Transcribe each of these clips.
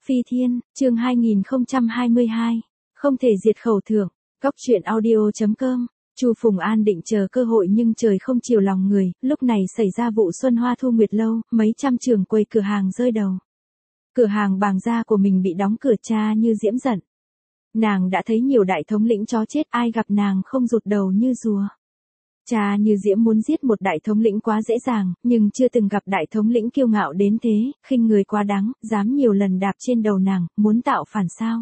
Phi Thiên, chương 2022. Không thể diệt khẩu thưởng. Góc truyện audio.com. Chu Phùng An định chờ cơ hội nhưng trời không chiều lòng người, lúc này xảy ra vụ Xuân Hoa Thu Nguyệt Lâu, mấy trăm trường quầy cửa hàng rơi đầu. Cửa hàng Bàng gia của mình bị đóng cửa, cha Như Diễm giận. Nàng đã thấy nhiều đại thống lĩnh chó chết, ai gặp nàng không rụt đầu như rùa. Cha Như Diễm muốn giết một đại thống lĩnh quá dễ dàng, nhưng chưa từng gặp đại thống lĩnh kiêu ngạo đến thế, khinh người quá đáng, dám nhiều lần đạp trên đầu nàng, muốn tạo phản sao.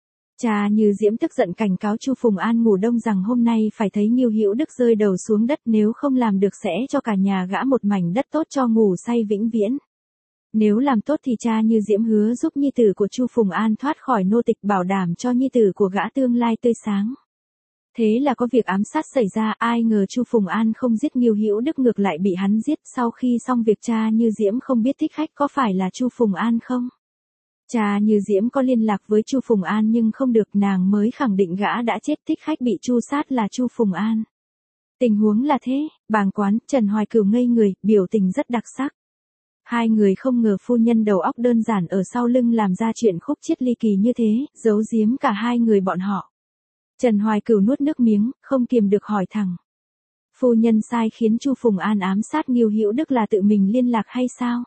Cha Như Diễm tức giận cảnh cáo Chu Phùng An ngủ đông rằng hôm nay phải thấy Ngưu Hữu Đức rơi đầu xuống đất, nếu không làm được sẽ cho cả nhà gã một mảnh đất tốt cho ngủ say vĩnh viễn. Nếu làm tốt thì cha Như Diễm hứa giúp nhi tử của Chu Phùng An thoát khỏi nô tịch, bảo đảm cho nhi tử của gã tương lai tươi sáng. Thế là có việc ám sát xảy ra, ai ngờ Chu Phùng An không giết Ngưu Hữu Đức ngược lại bị hắn giết. Sau khi xong việc, cha Như Diễm không biết thích khách có phải là Chu Phùng An không. Cha Như Diễm có liên lạc với Chu Phùng An nhưng không được, nàng mới khẳng định gã đã chết, thích khách bị Chu sát là Chu Phùng An. Tình huống là thế, Bàng Quán, Trần Hoài Cửu ngây người, biểu tình rất đặc sắc. Hai người không ngờ phu nhân đầu óc đơn giản ở sau lưng làm ra chuyện khúc chiết ly kỳ như thế, giấu giếm cả hai người bọn họ. Trần Hoài Cửu nuốt nước miếng, không kiềm được hỏi thẳng. Phu nhân sai khiến Chu Phùng An ám sát Ngưu Hữu Đức là tự mình liên lạc hay sao?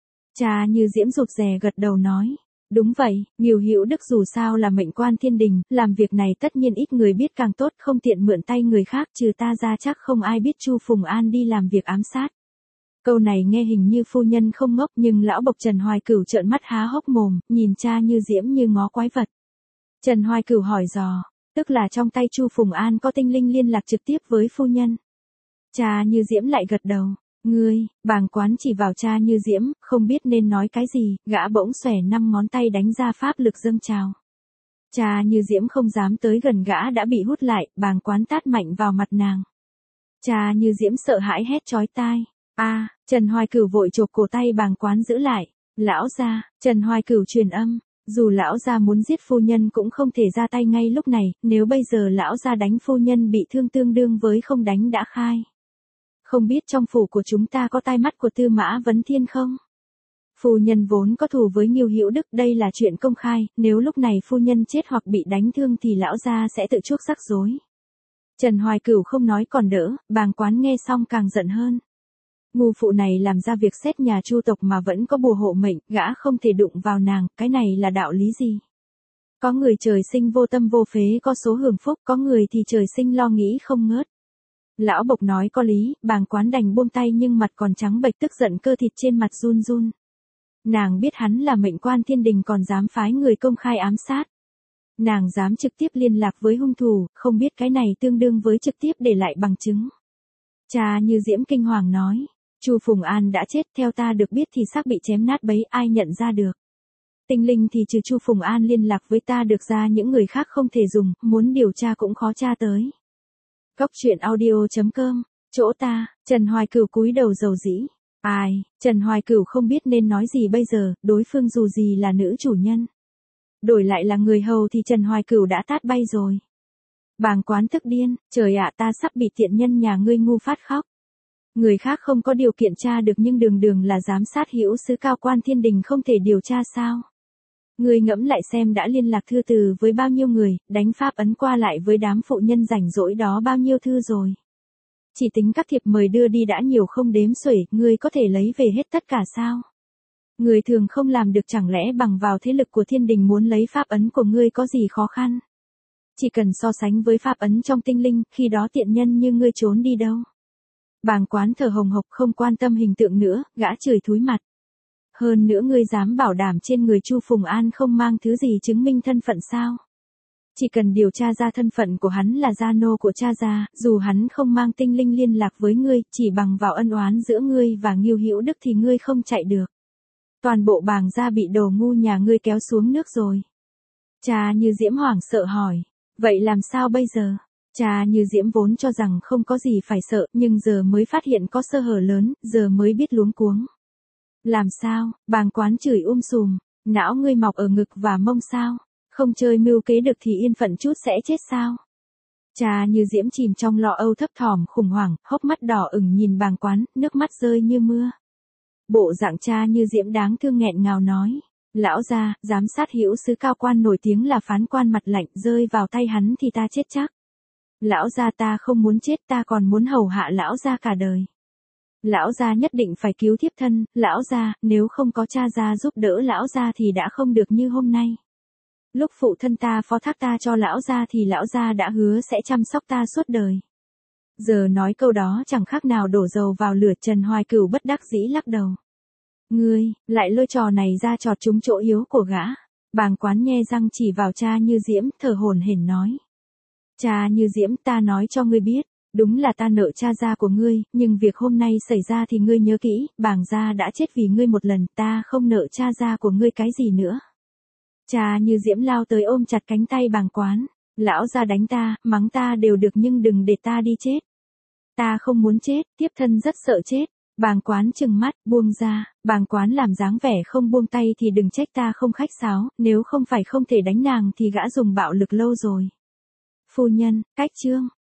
Cha Như Diễm rụt rè gật đầu nói. Đúng vậy, Ngưu Hữu Đức dù sao là mệnh quan thiên đình, làm việc này tất nhiên ít người biết càng tốt, không tiện mượn tay người khác, trừ ta ra chắc không ai biết Chu Phùng An đi làm việc ám sát. Câu này nghe hình như phu nhân không ngốc, nhưng lão bộc Trần Hoài Cửu trợn mắt há hốc mồm, nhìn cha Như Diễm như ngó quái vật. Trần Hoài Cửu hỏi dò, tức là trong tay Chu Phùng An có tinh linh liên lạc trực tiếp với phu nhân. Cha Như Diễm lại gật đầu. Ngươi, Bàng Quán chỉ vào cha Như Diễm, không biết nên nói cái gì, gã bỗng xòe 5 ngón tay đánh ra pháp lực dâng trào. Cha Như Diễm không dám tới gần, gã đã bị hút lại, Bàng Quán tát mạnh vào mặt nàng. Cha Như Diễm sợ hãi hét chói tai. Trần Hoài Cửu vội chộp cổ tay Bàng Quán giữ lại. Lão gia, Trần Hoài Cửu truyền âm. Dù lão gia muốn giết phu nhân cũng không thể ra tay ngay lúc này, nếu bây giờ lão gia đánh phu nhân bị thương tương đương với không đánh đã khai. Không biết trong phủ của chúng ta có tai mắt của Tư Mã Vấn Thiên không? Phu nhân vốn có thù với Ngưu Hữu Đức, đây là chuyện công khai, nếu lúc này phu nhân chết hoặc bị đánh thương thì lão gia sẽ tự chuốc rắc rối. Trần Hoài Cửu không nói còn đỡ, Bàng Quán nghe xong càng giận hơn. Ngu phụ này làm ra việc xét nhà Chu tộc mà vẫn có bùa hộ mệnh, gã không thể đụng vào nàng, cái này là đạo lý gì? Có người trời sinh vô tâm vô phế có số hưởng phúc, có người thì trời sinh lo nghĩ không ngớt. Lão bộc nói có lý, Bàng Quán đành buông tay nhưng mặt còn trắng bệch, tức giận cơ thịt trên mặt run run. Nàng biết hắn là mệnh quan thiên đình còn dám phái người công khai ám sát. Nàng dám trực tiếp liên lạc với hung thủ, không biết cái này tương đương với trực tiếp để lại bằng chứng. Cha Như Diễm kinh hoàng nói. Chu Phùng An đã chết, theo ta được biết thì xác bị chém nát bấy, ai nhận ra được. Tinh linh thì trừ Chu Phùng An liên lạc với ta được ra, những người khác không thể dùng, muốn điều tra cũng khó tra tới. Góc truyện audio.com, chỗ ta, Trần Hoài Cửu cúi đầu dầu dĩ. Trần Hoài Cửu không biết nên nói gì bây giờ, đối phương dù gì là nữ chủ nhân. Đổi lại là người hầu thì Trần Hoài Cửu đã tát bay rồi. Bàng Quán tức điên, trời ạ, ta sắp bị tiện nhân nhà ngươi ngu phát khóc. Người khác không có điều kiện tra được nhưng đường đường là giám sát hữu sứ cao quan thiên đình không thể điều tra sao? Ngươi ngẫm lại xem đã liên lạc thư từ với bao nhiêu người, đánh pháp ấn qua lại với đám phụ nhân rảnh rỗi đó bao nhiêu thư rồi. Chỉ tính các thiệp mời đưa đi đã nhiều không đếm xuể, ngươi có thể lấy về hết tất cả sao? Người thường không làm được, chẳng lẽ bằng vào thế lực của thiên đình muốn lấy pháp ấn của ngươi có gì khó khăn? Chỉ cần so sánh với pháp ấn trong tinh linh, khi đó tiện nhân như ngươi trốn đi đâu? Bàng Quán thở hồng hộc không quan tâm hình tượng nữa, gã chửi thúi mặt. Hơn nữa ngươi dám bảo đảm trên người Chu Phùng An không mang thứ gì chứng minh thân phận sao? Chỉ cần điều tra ra thân phận của hắn là gia nô của cha gia, dù hắn không mang tinh linh liên lạc với ngươi, chỉ bằng vào ân oán giữa ngươi và Ngưu Hữu Đức thì ngươi không chạy được. Toàn bộ Bàng gia bị đồ ngu nhà ngươi kéo xuống nước rồi. Cha Như Diễm hoảng sợ hỏi, vậy làm sao bây giờ? Cha Như Diễm vốn cho rằng không có gì phải sợ, nhưng giờ mới phát hiện có sơ hở lớn, giờ mới biết luống cuống. Làm sao? Bàng Quán chửi sùm, não ngươi mọc ở ngực và mông sao? Không chơi mưu kế được thì yên phận chút sẽ chết sao? Cha Như Diễm chìm trong lo âu thấp thỏm khủng hoảng, hốc mắt đỏ ửng nhìn Bàng Quán, nước mắt rơi như mưa. Bộ dạng cha Như Diễm đáng thương nghẹn ngào nói, Lão gia, giám sát hữu sứ cao quan nổi tiếng là phán quan mặt lạnh, rơi vào tay hắn thì ta chết chắc. Lão gia, ta không muốn chết, ta còn muốn hầu hạ lão gia cả đời. Lão gia nhất định phải cứu thiếp thân, lão gia, nếu không có cha gia giúp đỡ lão gia thì đã không được như hôm nay. Lúc phụ thân ta phó thác ta cho lão gia thì lão gia đã hứa sẽ chăm sóc ta suốt đời. Giờ nói câu đó chẳng khác nào đổ dầu vào lửa. Trần Hoài Cửu bất đắc dĩ lắc đầu. Ngươi, lại lôi trò này ra chọt trúng chỗ yếu của gã. Bàng Quán nhe răng chỉ vào Cha Như Diễm, thở hổn hển nói. Cha Như Diễm, ta nói cho ngươi biết, đúng là ta nợ cha gia của ngươi, nhưng việc hôm nay xảy ra thì ngươi nhớ kỹ, Bàng gia đã chết vì ngươi một lần, ta không nợ cha gia của ngươi cái gì nữa. Cha Như Diễm lao tới ôm chặt cánh tay Bàng Quán. Lão gia đánh ta, mắng ta đều được nhưng đừng để ta đi chết. Ta không muốn chết, tiếp thân rất sợ chết. Bàng Quán trừng mắt, buông ra. Bàng Quán làm dáng vẻ không buông tay thì đừng trách ta không khách sáo, nếu không phải không thể đánh nàng thì gã dùng bạo lực lâu rồi. Phu nhân, cách chương.